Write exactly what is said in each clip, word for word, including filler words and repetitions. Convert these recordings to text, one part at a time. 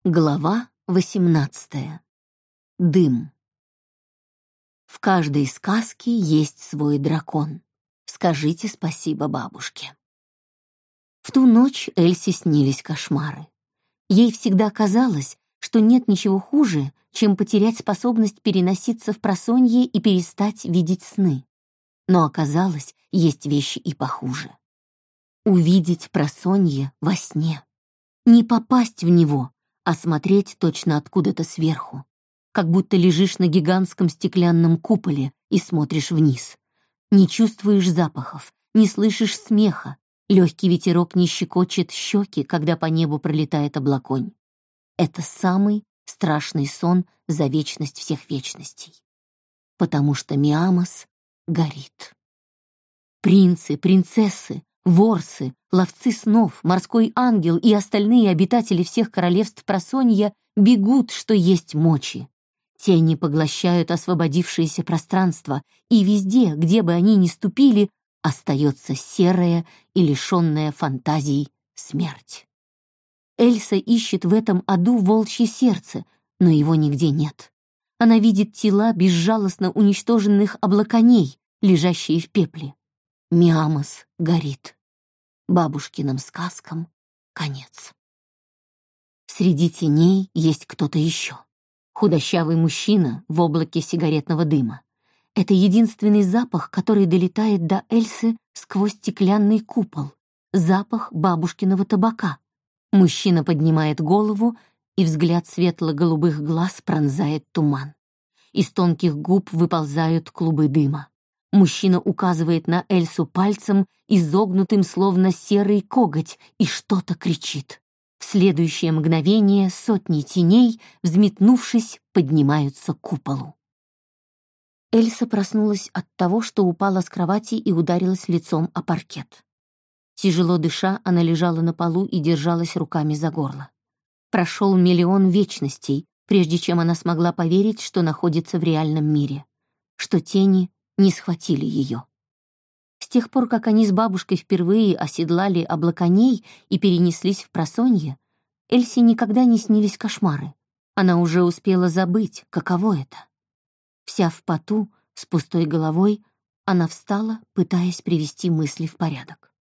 Глава восемнадцатая. Дым. В каждой сказке есть свой дракон. Скажите спасибо бабушке. В ту ночь Эльсе снились кошмары. Ей всегда казалось, что нет ничего хуже, чем потерять способность переноситься в просонье и перестать видеть сны. Но оказалось, есть вещи и похуже. Увидеть просонье во сне. Не попасть в него, а смотреть точно откуда-то сверху, как будто лежишь на гигантском стеклянном куполе и смотришь вниз. Не чувствуешь запахов, не слышишь смеха, легкий ветерок не щекочет щеки, когда по небу пролетает облаконь. Это самый страшный сон за вечность всех вечностей. Потому что Миамос горит. Принцы, принцессы, ворсы, ловцы снов, морской ангел и остальные обитатели всех королевств просонья бегут, что есть мочи. Тени поглощают освободившееся пространство, и везде, где бы они ни ступили, остается серая и лишенная фантазий смерть. Эльса ищет в этом аду волчье сердце, но его нигде нет. Она видит тела безжалостно уничтоженных облаконей, лежащие в пепле. Миамос горит. Бабушкиным сказкам конец. Среди теней есть кто-то еще. Худощавый мужчина в облаке сигаретного дыма. Это единственный запах, который долетает до Эльсы сквозь стеклянный купол. Запах бабушкиного табака. Мужчина поднимает голову, и взгляд светло-голубых глаз пронзает туман. Из тонких губ выползают клубы дыма. Мужчина указывает на Эльсу пальцем, изогнутым словно серый коготь, и что-то кричит. В следующее мгновение сотни теней, взметнувшись, поднимаются к куполу. Эльса проснулась от того, что упала с кровати и ударилась лицом о паркет. Тяжело дыша, она лежала на полу и держалась руками за горло. Прошел миллион вечностей, прежде чем она смогла поверить, что находится в реальном мире, что тени не схватили ее. С тех пор, как они с бабушкой впервые оседлали облаконей и перенеслись в просонье, Эльсе никогда не снились кошмары. Она уже успела забыть, каково это. Вся в поту, с пустой головой, она встала, пытаясь привести мысли в порядок.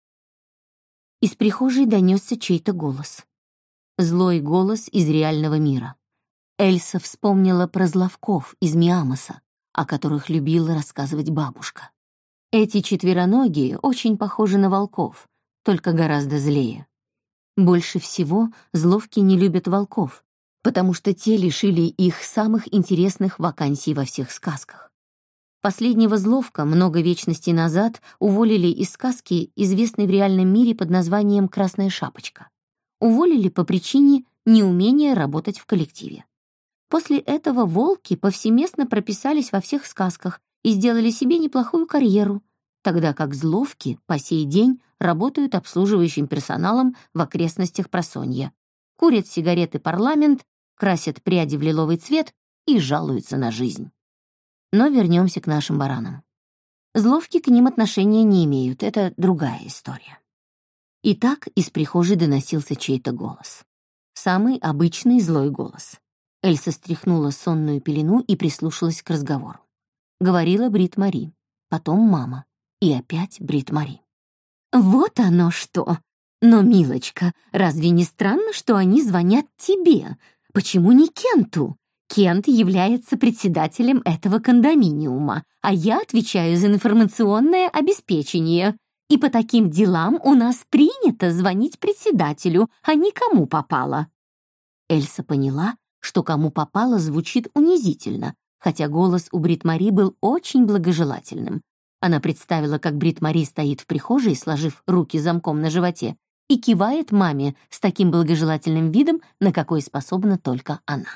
Из прихожей донесся чей-то голос. Злой голос из реального мира. Эльса вспомнила про зловков из Миамоса, о которых любила рассказывать бабушка. Эти четвероногие очень похожи на волков, только гораздо злее. Больше всего зловки не любят волков, потому что те лишили их самых интересных вакансий во всех сказках. Последнего зловка много вечностей назад уволили из сказки, известной в реальном мире под названием «Красная шапочка». Уволили по причине неумения работать в коллективе. После этого волки повсеместно прописались во всех сказках и сделали себе неплохую карьеру, тогда как зловки по сей день работают обслуживающим персоналом в окрестностях просонья, курят сигареты парламент, красят пряди в лиловый цвет и жалуются на жизнь. Но вернемся к нашим баранам. Зловки к ним отношения не имеют, это другая история. Итак, из прихожей доносился чей-то голос. Самый обычный злой голос. Эльса стряхнула сонную пелену и прислушалась к разговору. Говорила Брит Мари, потом мама, и опять Брит Мари. «Вот оно что! Но, милочка, разве не странно, что они звонят тебе? Почему не Кенту? Кент является председателем этого кондоминиума, а я отвечаю за информационное обеспечение. И по таким делам у нас принято звонить председателю, а не кому попало». Эльса поняла, что кому попало звучит унизительно, хотя голос у Брит Мари был очень благожелательным. Она представила, как Брит Мари стоит в прихожей, сложив руки замком на животе, и кивает маме с таким благожелательным видом, на какой способна только она.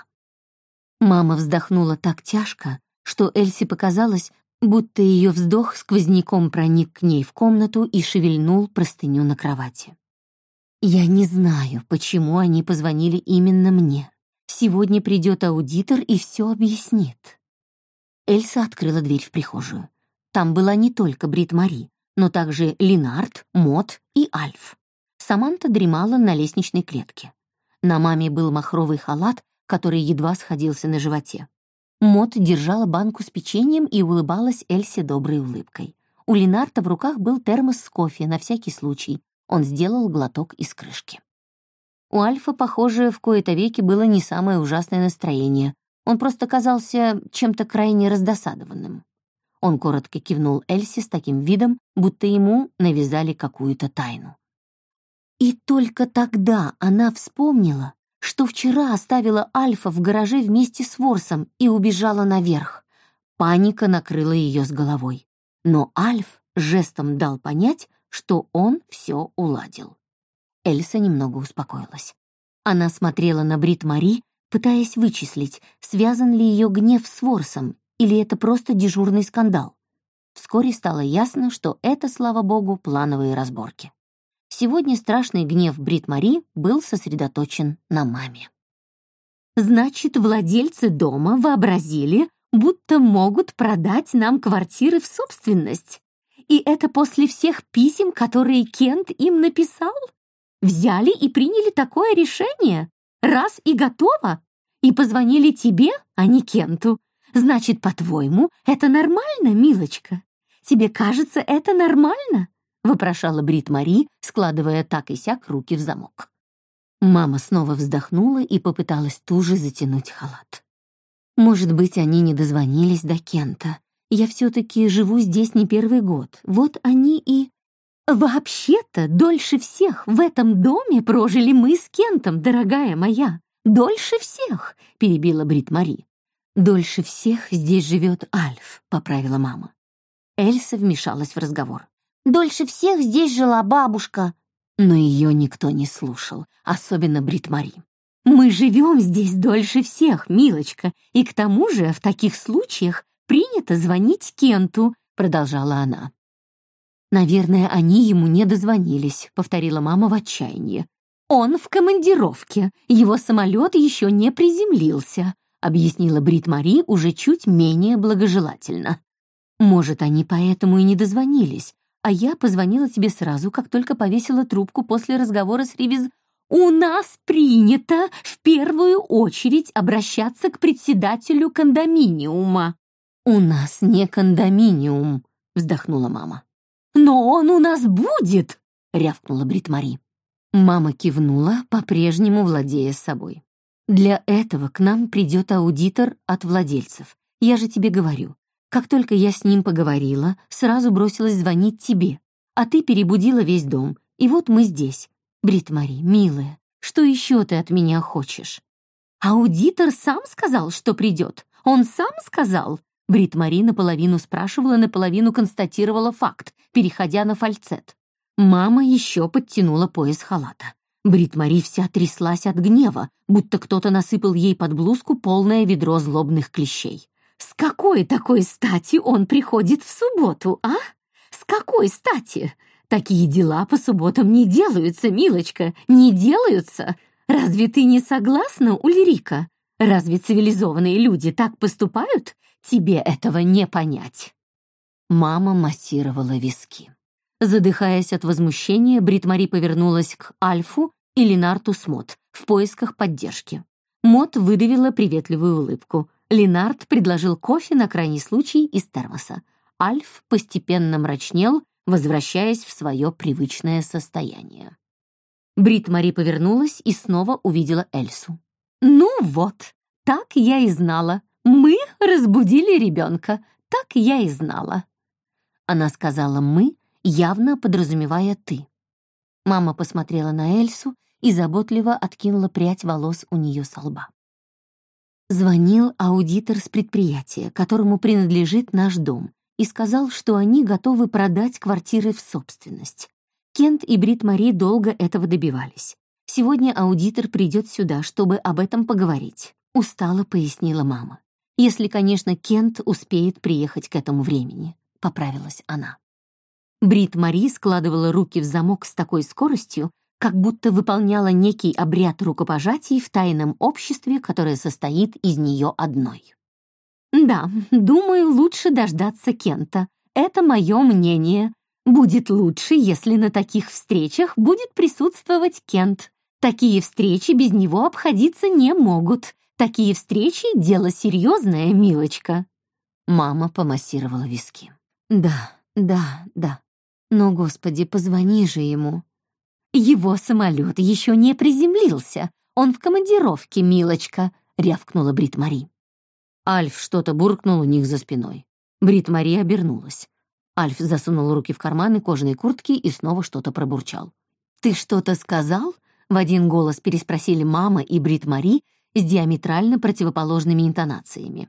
Мама вздохнула так тяжко, что Эльсе показалось, будто ее вздох сквозняком проник к ней в комнату и шевельнул простыню на кровати. «Я не знаю, почему они позвонили именно мне. Сегодня придет аудитор и все объяснит». Эльса открыла дверь в прихожую. Там была не только Брит Мари, но также Ленард, Мот и Альф. Саманта дремала на лестничной клетке. На маме был махровый халат, который едва сходился на животе. Мот держала банку с печеньем и улыбалась Эльсе доброй улыбкой. У Ленарта в руках был термос с кофе на всякий случай. Он сделал глоток из крышки. У Альфа, похоже, в кои-то веки было не самое ужасное настроение. Он просто казался чем-то крайне раздосадованным. Он коротко кивнул Эльсе с таким видом, будто ему навязали какую-то тайну. И только тогда она вспомнила, что вчера оставила Альфа в гараже вместе с Ворсом и убежала наверх. Паника накрыла ее с головой. Но Альф жестом дал понять, что он все уладил. Эльса немного успокоилась. Она смотрела на Брит-Мари, пытаясь вычислить, связан ли ее гнев с Ворсом, или это просто дежурный скандал. Вскоре стало ясно, что это, слава богу, плановые разборки. Сегодня страшный гнев Брит-Мари был сосредоточен на маме. «Значит, владельцы дома вообразили, будто могут продать нам квартиры в собственность. И это после всех писем, которые Кент им написал? Взяли и приняли такое решение? Раз и готово? И позвонили тебе, а не Кенту. Значит, по-твоему, это нормально, милочка? Тебе кажется, это нормально?» — вопрошала Брит-Мари, складывая так и сяк руки в замок. Мама снова вздохнула и попыталась туже затянуть халат. «Может быть, они не дозвонились до Кента. Я все-таки живу здесь не первый год. Вот они и...» «Вообще-то дольше всех в этом доме прожили мы с Кентом, дорогая моя. Дольше всех», — перебила Брит-Мари. «Дольше всех здесь живет Альф», — поправила мама. Эльса вмешалась в разговор. «Дольше всех здесь жила бабушка». Но ее никто не слушал, особенно Брит-Мари. «Мы живем здесь дольше всех, милочка, и к тому же в таких случаях принято звонить Кенту», — продолжала она. «Наверное, они ему не дозвонились», — повторила мама в отчаянии. «Он в командировке, его самолет еще не приземлился», — объяснила Брит-Мари уже чуть менее благожелательно. «Может, они поэтому и не дозвонились, а я позвонила тебе сразу, как только повесила трубку после разговора с Ривиз. У нас принято в первую очередь обращаться к председателю кондоминиума». «У нас не кондоминиум», — вздохнула мама. «Но он у нас будет!» — рявкнула Брит-Мари. Мама кивнула, по-прежнему владея собой. «Для этого к нам придет аудитор от владельцев. Я же тебе говорю. Как только я с ним поговорила, сразу бросилась звонить тебе, а ты перебудила весь дом, и вот мы здесь. Брит-Мари, милая, что еще ты от меня хочешь?» «Аудитор сам сказал, что придет? Он сам сказал?» Брит-Мари наполовину спрашивала, наполовину констатировала факт, переходя на фальцет. Мама еще подтянула пояс халата. Брит-Мари вся тряслась от гнева, будто кто-то насыпал ей под блузку полное ведро злобных клещей. «С какой такой стати он приходит в субботу, а? С какой стати? Такие дела по субботам не делаются, милочка, не делаются. Разве ты не согласна, Ульрика? Разве цивилизованные люди так поступают? Тебе этого не понять». Мама массировала виски. Задыхаясь от возмущения, Брит-Мари повернулась к Альфу и Ленарту с Мот в поисках поддержки. Мот выдавила приветливую улыбку. Ленард предложил кофе на крайний случай из термоса. Альф постепенно мрачнел, возвращаясь в свое привычное состояние. Брит-Мари повернулась и снова увидела Эльсу. «Ну вот, так я и знала. Мы разбудили ребенка. Так я и знала». Она сказала «мы», явно подразумевая «ты». Мама посмотрела на Эльсу и заботливо откинула прядь волос у нее со лба. Звонил аудитор с предприятия, которому принадлежит наш дом, и сказал, что они готовы продать квартиры в собственность. Кент и Брит-Мари долго этого добивались. Сегодня аудитор придет сюда, чтобы об этом поговорить, устало пояснила мама. Если, конечно, Кент успеет приехать к этому времени, поправилась она. Брит-Мари складывала руки в замок с такой скоростью, как будто выполняла некий обряд рукопожатий в тайном обществе, которое состоит из нее одной. «Да, думаю, лучше дождаться Кента. Это мое мнение. Будет лучше, если на таких встречах будет присутствовать Кент», Такие встречи без него обходиться не могут. Такие встречи — дело серьезное, милочка». Мама помассировала виски. «Да, да, да. Но, Господи, позвони же ему». «Его самолет еще не приземлился. Он в командировке, милочка», — рявкнула Брит-Мари. Альф что-то буркнул у них за спиной. Брит-Мари обернулась. Альф засунул руки в карманы кожаной куртки и снова что-то пробурчал. «Ты что-то сказал?» — в один голос переспросили мама и Брит-Мари с диаметрально противоположными интонациями.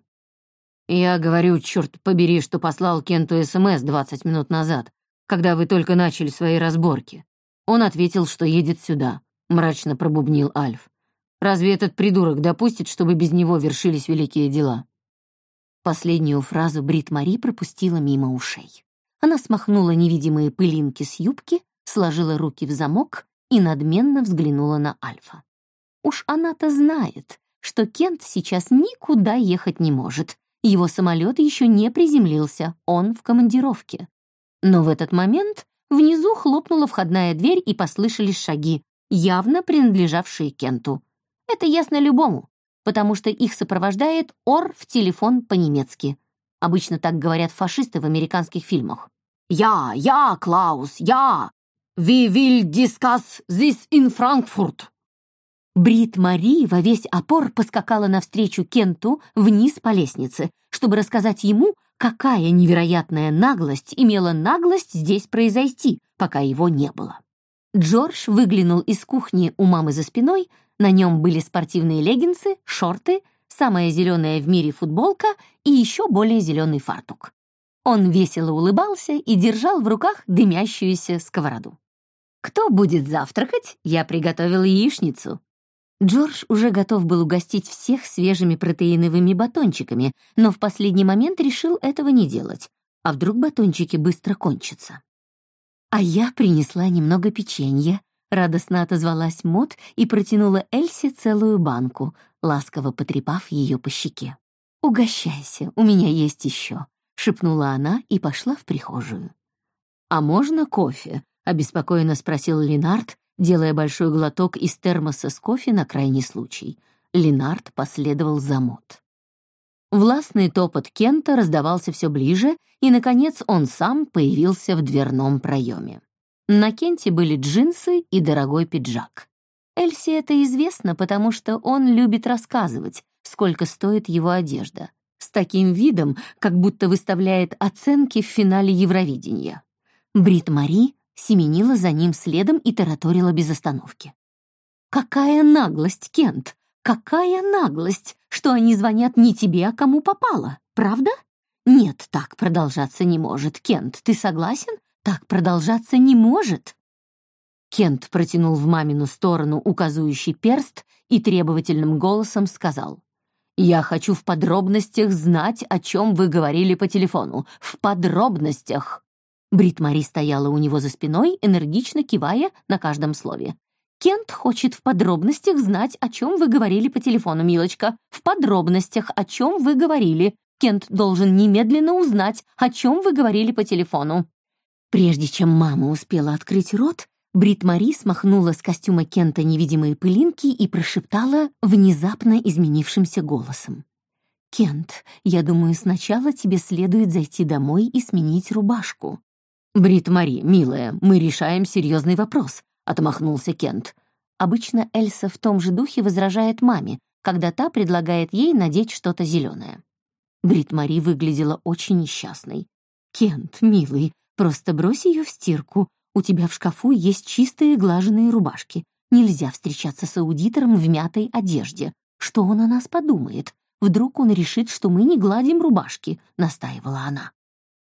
«Я говорю, черт побери, что послал Кенту СМС двадцать минут назад, когда вы только начали свои разборки. Он ответил, что едет сюда», — мрачно пробубнил Альф. «Разве этот придурок допустит, чтобы без него вершились великие дела?» Последнюю фразу Брит-Мари пропустила мимо ушей. Она смахнула невидимые пылинки с юбки, сложила руки в замок и надменно взглянула на Альфа. Уж она-то знает, что Кент сейчас никуда ехать не может. Его самолет еще не приземлился, он в командировке. Но в этот момент внизу хлопнула входная дверь и послышались шаги, явно принадлежавшие Кенту. Это ясно любому, потому что их сопровождает ор в телефон по-немецки. Обычно так говорят фашисты в американских фильмах. «Я, я, Клаус, я! We will discuss this in Frankfurt!» Брит-Мари во весь опор поскакала навстречу Кенту вниз по лестнице, чтобы рассказать ему, какая невероятная наглость имела наглость здесь произойти, пока его не было. Джордж выглянул из кухни у мамы за спиной, на нем были спортивные леггинсы, шорты, самая зеленая в мире футболка и еще более зеленый фартук. Он весело улыбался и держал в руках дымящуюся сковороду. «Кто будет завтракать? Я приготовил яичницу». Джордж уже готов был угостить всех свежими протеиновыми батончиками, но в последний момент решил этого не делать. А вдруг батончики быстро кончатся? «А я принесла немного печенья», — радостно отозвалась Мот и протянула Эльсе целую банку, ласково потрепав ее по щеке. «Угощайся, у меня есть еще», — шепнула она и пошла в прихожую. «А можно кофе?» — обеспокоенно спросил Ленард, делая большой глоток из термоса с кофе на крайний случай. Ленард последовал за Мот. Властный топот Кента раздавался все ближе, и, наконец, он сам появился в дверном проеме. На Кенте были джинсы и дорогой пиджак. Эльсе это известно, потому что он любит рассказывать, сколько стоит его одежда, с таким видом, как будто выставляет оценки в финале Евровидения. Брит-Мари семенила за ним следом и тараторила без остановки. «Какая наглость, Кент! Какая наглость, что они звонят не тебе, а кому попало, правда? Нет, так продолжаться не может. Кент, ты согласен? Так продолжаться не может!» Кент протянул в мамину сторону указующий перст и требовательным голосом сказал: «Я хочу в подробностях знать, о чем вы говорили по телефону. В подробностях!» Брит-Мари стояла у него за спиной, энергично кивая на каждом слове. «Кент хочет в подробностях знать, о чем вы говорили по телефону, милочка. В подробностях, о чем вы говорили. Кент должен немедленно узнать, о чем вы говорили по телефону». Прежде чем мама успела открыть рот, Брит-Мари смахнула с костюма Кента невидимые пылинки и прошептала внезапно изменившимся голосом: «Кент, я думаю, сначала тебе следует зайти домой и сменить рубашку». «Брит-Мари, милая, мы решаем серьезный вопрос», — отмахнулся Кент. Обычно Эльса в том же духе возражает маме, когда та предлагает ей надеть что-то зеленое. Брит-Мари выглядела очень несчастной. «Кент, милый, просто брось ее в стирку. У тебя в шкафу есть чистые глаженые рубашки. Нельзя встречаться с аудитором в мятой одежде. Что он о нас подумает? Вдруг он решит, что мы не гладим рубашки», — настаивала она.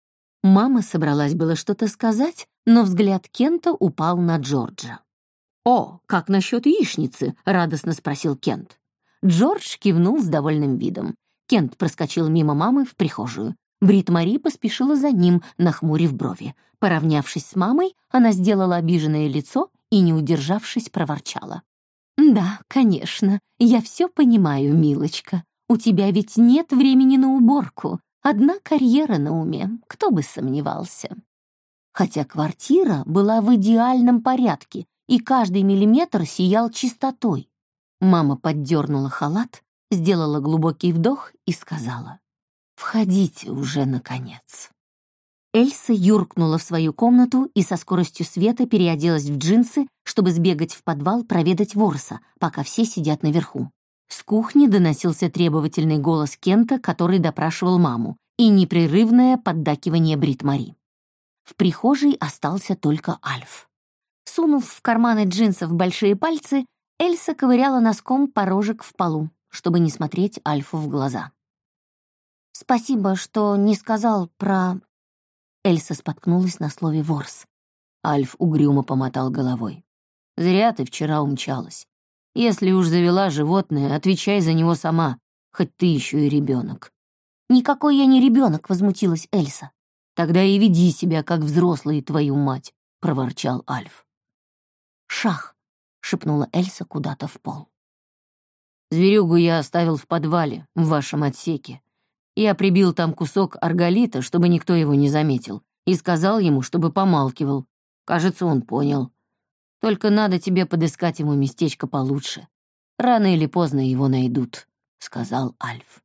Мама собралась было что-то сказать, но взгляд Кента упал на Джорджа. «О, как насчет яичницы?» — радостно спросил Кент. Джордж кивнул с довольным видом. Кент проскочил мимо мамы в прихожую. Брит-Мари поспешила за ним, нахмурив брови. Поравнявшись с мамой, она сделала обиженное лицо и, не удержавшись, проворчала: «Да, конечно, я все понимаю, милочка. У тебя ведь нет времени на уборку. Одна карьера на уме, кто бы сомневался». Хотя квартира была в идеальном порядке и каждый миллиметр сиял чистотой. Мама поддернула халат, сделала глубокий вдох и сказала: «Входите уже, наконец». Эльса юркнула в свою комнату и со скоростью света переоделась в джинсы, чтобы сбегать в подвал проведать Ворса, пока все сидят наверху. С кухни доносился требовательный голос Кента, который допрашивал маму, и непрерывное поддакивание Брит-Мари. В прихожей остался только Альф. Сунув в карманы джинсов большие пальцы, Эльса ковыряла носком порожек в полу, чтобы не смотреть Альфу в глаза. «Спасибо, что не сказал про...» Эльса споткнулась на слове «ворс». Альф угрюмо помотал головой. «Зря ты вчера умчалась. Если уж завела животное, отвечай за него сама, хоть ты еще и ребенок». «Никакой я не ребенок», — возмутилась Эльса. «Тогда и веди себя, как взрослый, твою мать», — проворчал Альф. «Шах», — шепнула Эльса куда-то в пол. «Зверюгу я оставил в подвале, в вашем отсеке. Я прибил там кусок арголита, чтобы никто его не заметил, и сказал ему, чтобы помалкивал. Кажется, он понял. Только надо тебе подыскать ему местечко получше. Рано или поздно его найдут», — сказал Альф.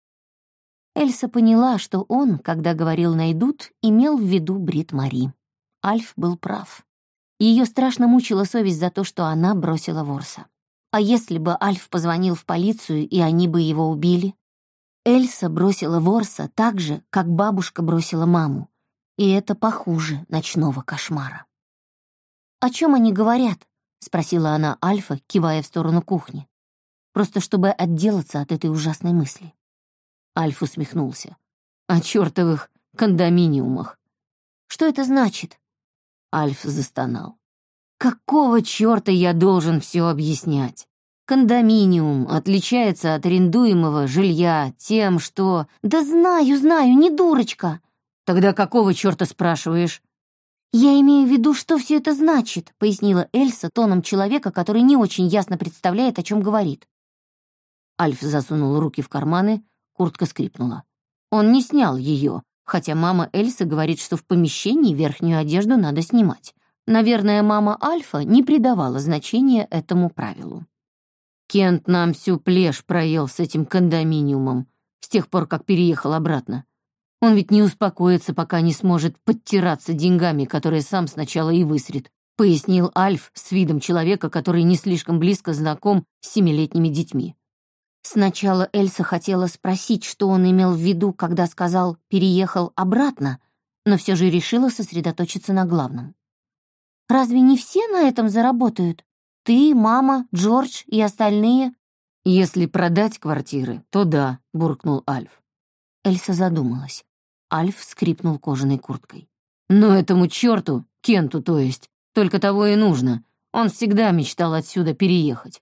Эльса поняла, что он, когда говорил «найдут», имел в виду Брит-Мари. Альф был прав. Ее страшно мучила совесть за то, что она бросила Ворса. А если бы Альф позвонил в полицию, и они бы его убили? Эльса бросила Ворса так же, как бабушка бросила маму, и это похуже ночного кошмара. «О чем они говорят?» — спросила она Альфа, кивая в сторону кухни. Просто чтобы отделаться от этой ужасной мысли. Альф усмехнулся. «О чертовых кондоминиумах». «Что это значит?» Альф застонал. «Какого черта я должен все объяснять? Кондоминиум отличается от арендуемого жилья тем, что...» «Да знаю, знаю, не дурочка!» «Тогда какого черта спрашиваешь?» «Я имею в виду, что все это значит», — пояснила Эльса тоном человека, который не очень ясно представляет, о чем говорит. Альф засунул руки в карманы, куртка скрипнула. Он не снял ее, хотя мама Эльсы говорит, что в помещении верхнюю одежду надо снимать. Наверное, мама Альфа не придавала значения этому правилу. Кент нам всю плешь проел с этим кондоминиумом с тех пор, как переехал обратно. Он ведь не успокоится, пока не сможет подтираться деньгами, которые сам сначала и высрет, пояснил Альф с видом человека, который не слишком близко знаком с семилетними детьми. Сначала Эльса хотела спросить, что он имел в виду, когда сказал «переехал обратно», но все же решила сосредоточиться на главном. «Разве не все на этом заработают? Ты, мама, Джордж и остальные?» «Если продать квартиры, то да», — буркнул Альф. Эльса задумалась. Альф скрипнул кожаной курткой. «Но этому черту, Кенту то есть, только того и нужно. Он всегда мечтал отсюда переехать».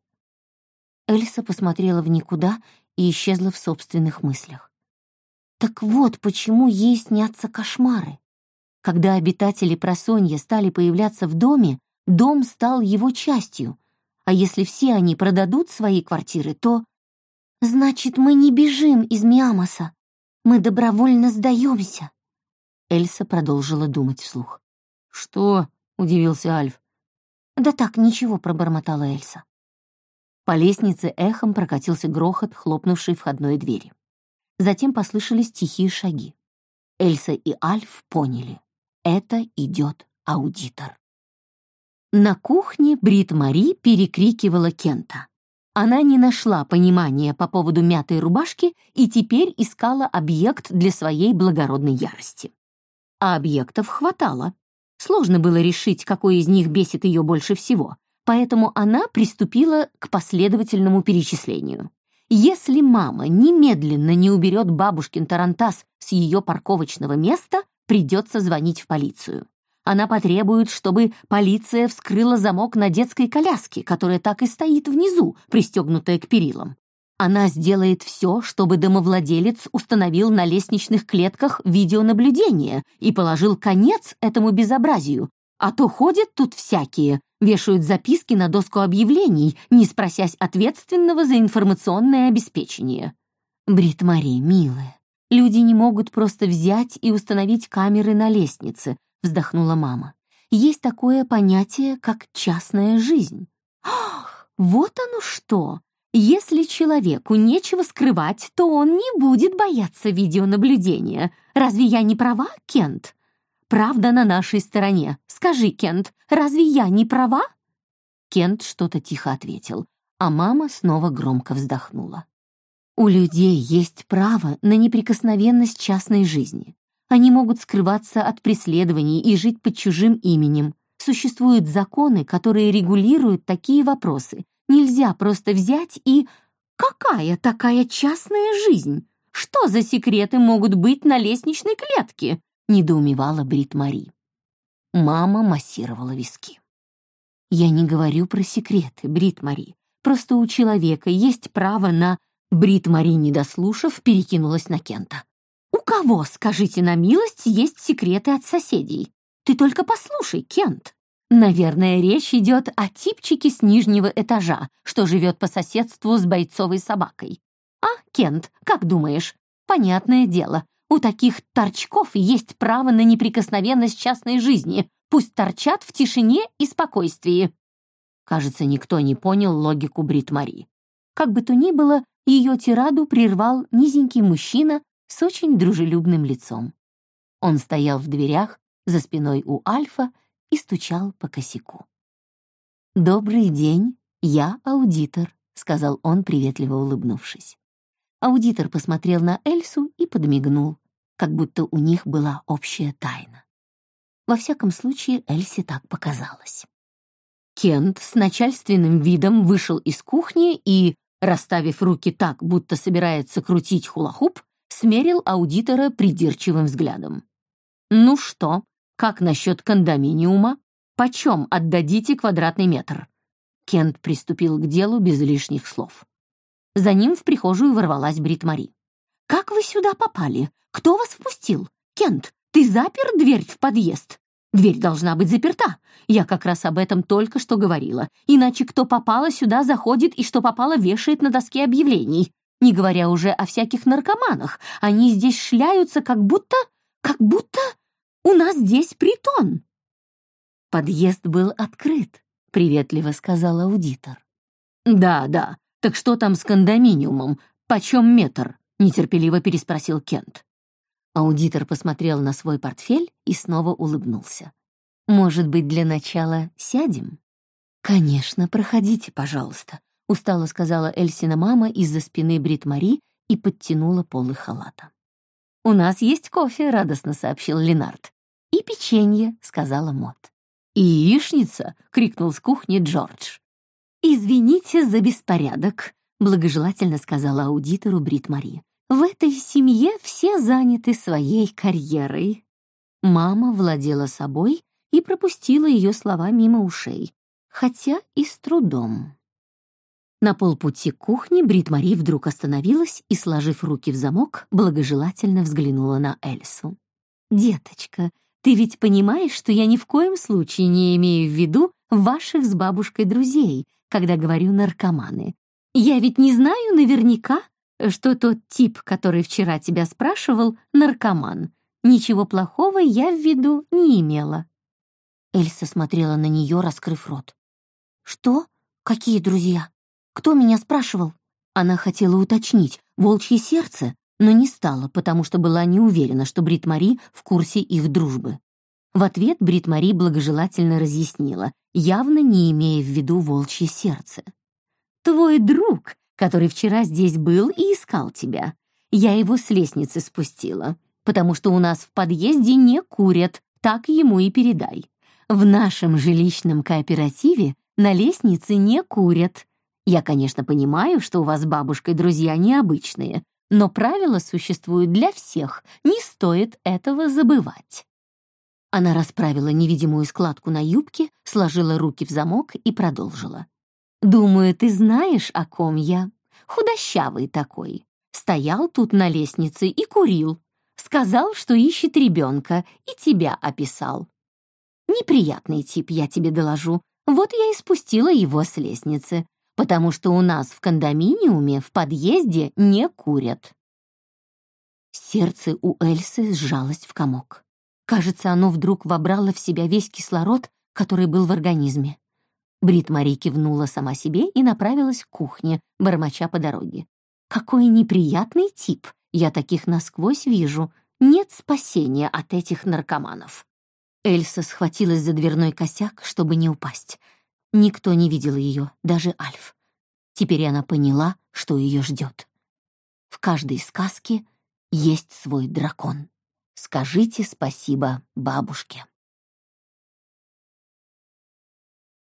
Эльса посмотрела в никуда и исчезла в собственных мыслях. Так вот почему ей снятся кошмары. Когда обитатели Просонья стали появляться в доме, дом стал его частью, а если все они продадут свои квартиры, то... «Значит, мы не бежим из Миамоса, мы добровольно сдаемся». Эльса продолжила думать вслух. «Что?» — удивился Альф. «Да так, ничего», — пробормотала Эльса. По лестнице эхом прокатился грохот хлопнувшей входной двери. Затем послышались тихие шаги. Эльса и Альф поняли — это идет аудитор. На кухне Брит-Мари перекрикивала Кента. Она не нашла понимания по поводу мятой рубашки и теперь искала объект для своей благородной ярости. А объектов хватало. Сложно было решить, какой из них бесит ее больше всего, поэтому она приступила к последовательному перечислению. Если мама немедленно не уберет бабушкин тарантас с ее парковочного места, придется звонить в полицию. Она потребует, чтобы полиция вскрыла замок на детской коляске, которая так и стоит внизу, пристегнутая к перилам. Она сделает все, чтобы домовладелец установил на лестничных клетках видеонаблюдение и положил конец этому безобразию, а то ходят тут всякие, вешают записки на доску объявлений, не спросясь ответственного за информационное обеспечение. Брит-Мари, милая, люди не могут просто взять и установить камеры на лестнице, вздохнула мама. есть такое понятие, как частная жизнь. Ах, вот оно что! Если человеку нечего скрывать, то он не будет бояться видеонаблюдения. Разве я не права, Кент? Правда на нашей стороне. Скажи, Кент, разве я не права?» Кент что-то тихо ответил, а мама снова громко вздохнула. «У людей есть право на неприкосновенность частной жизни. Они могут скрываться от преследований и жить под чужим именем. Существуют законы, которые регулируют такие вопросы. Нельзя просто взять и... Какая такая частная жизнь? Что за секреты могут быть на лестничной клетке?» — недоумевала Брит-Мари. Мама массировала виски. «Я не говорю про секреты, Брит-Мари. Просто у человека есть право на...» Брит-Мари, не дослушав, перекинулась на Кента. «У кого, скажите на милость, есть секреты от соседей? Ты только послушай, Кент. Наверное, речь идет о типчике с нижнего этажа, что живет по соседству с бойцовой собакой. А, Кент, как думаешь? Понятное дело, у таких торчков есть право на неприкосновенность частной жизни. Пусть торчат в тишине и спокойствии». Кажется, никто не понял логику Брит-Мари. Как бы то ни было, ее тираду прервал низенький мужчина с очень дружелюбным лицом. Он стоял в дверях за спиной у Альфа и стучал по косяку. «Добрый день, я аудитор», — сказал он, приветливо улыбнувшись. Аудитор посмотрел на Эльсу и подмигнул, как будто у них была общая тайна. Во всяком случае, Эльсе так показалось. Кент с начальственным видом вышел из кухни и, расставив руки так, будто собирается крутить хула-хуп, смерил аудитора придирчивым взглядом. «Ну что, как насчет кондоминиума? Почем отдадите квадратный метр?» Кент приступил к делу без лишних слов. За ним в прихожую ворвалась Брит-Мари. «Как вы сюда попали? Кто вас впустил? Кент, ты запер дверь в подъезд? Дверь должна быть заперта. Я как раз об этом только что говорила. Иначе кто попало сюда заходит и что попало вешает на доске объявлений. Не говоря уже о всяких наркоманах. Они здесь шляются, как будто... как будто у нас здесь притон». «Подъезд был открыт», — приветливо сказал аудитор. «Да, да. Так что там с кондоминиумом? Почем метр?» — нетерпеливо переспросил Кент. Аудитор посмотрел на свой портфель и снова улыбнулся. «Может быть, для начала сядем?» «Конечно, проходите, пожалуйста», — устало сказала Эльсина мама из-за спины Брит-Мари и подтянула полы халата. «У нас есть кофе», — радостно сообщил Ленард. «И печенье», — сказала Мот. «И яичница!» — крикнул с кухни Джордж. «Извините за беспорядок», — благожелательно сказала аудитору Брит-Мари. «В этой семье все заняты своей карьерой». Мама владела собой и пропустила ее слова мимо ушей, хотя и с трудом. На полпути к кухне Брит-Мари вдруг остановилась и, сложив руки в замок, благожелательно взглянула на Эльсу. «Деточка, ты ведь понимаешь, что я ни в коем случае не имею в виду ваших с бабушкой друзей, когда говорю наркоманы. Я ведь не знаю наверняка, что тот тип, который вчера тебя спрашивал, наркоман. Ничего плохого я в виду не имела». Эльса смотрела на нее, раскрыв рот. «Что? Какие друзья? Кто меня спрашивал?» Она хотела уточнить «волчье сердце», но не стала, потому что была не уверена, что Брит-Мари в курсе их дружбы. В ответ Брит-Мари благожелательно разъяснила, явно не имея в виду волчье сердце. «Твой друг, который вчера здесь был и искал тебя. Я его с лестницы спустила, потому что у нас в подъезде не курят, так ему и передай. В нашем жилищном кооперативе на лестнице не курят. Я, конечно, понимаю, что у вас с бабушкой друзья необычные, но правила существуют для всех, не стоит этого забывать». Она расправила невидимую складку на юбке, сложила руки в замок и продолжила. «Думаю, ты знаешь, о ком я. Худощавый такой. Стоял тут на лестнице и курил. Сказал, что ищет ребенка, и тебя описал. Неприятный тип, я тебе доложу. Вот я и спустила его с лестницы, потому что у нас в кондоминиуме в подъезде не курят». Сердце у Эльсы сжалось в комок. Кажется, оно вдруг вобрало в себя весь кислород, который был в организме. Брит-Мари кивнула сама себе и направилась к кухне, бормоча по дороге. «Какой неприятный тип! Я таких насквозь вижу. Нет спасения от этих наркоманов». Эльса схватилась за дверной косяк, чтобы не упасть. Никто не видел ее, даже Альф. Теперь она поняла, что ее ждет. В каждой сказке есть свой дракон. Скажите спасибо бабушке.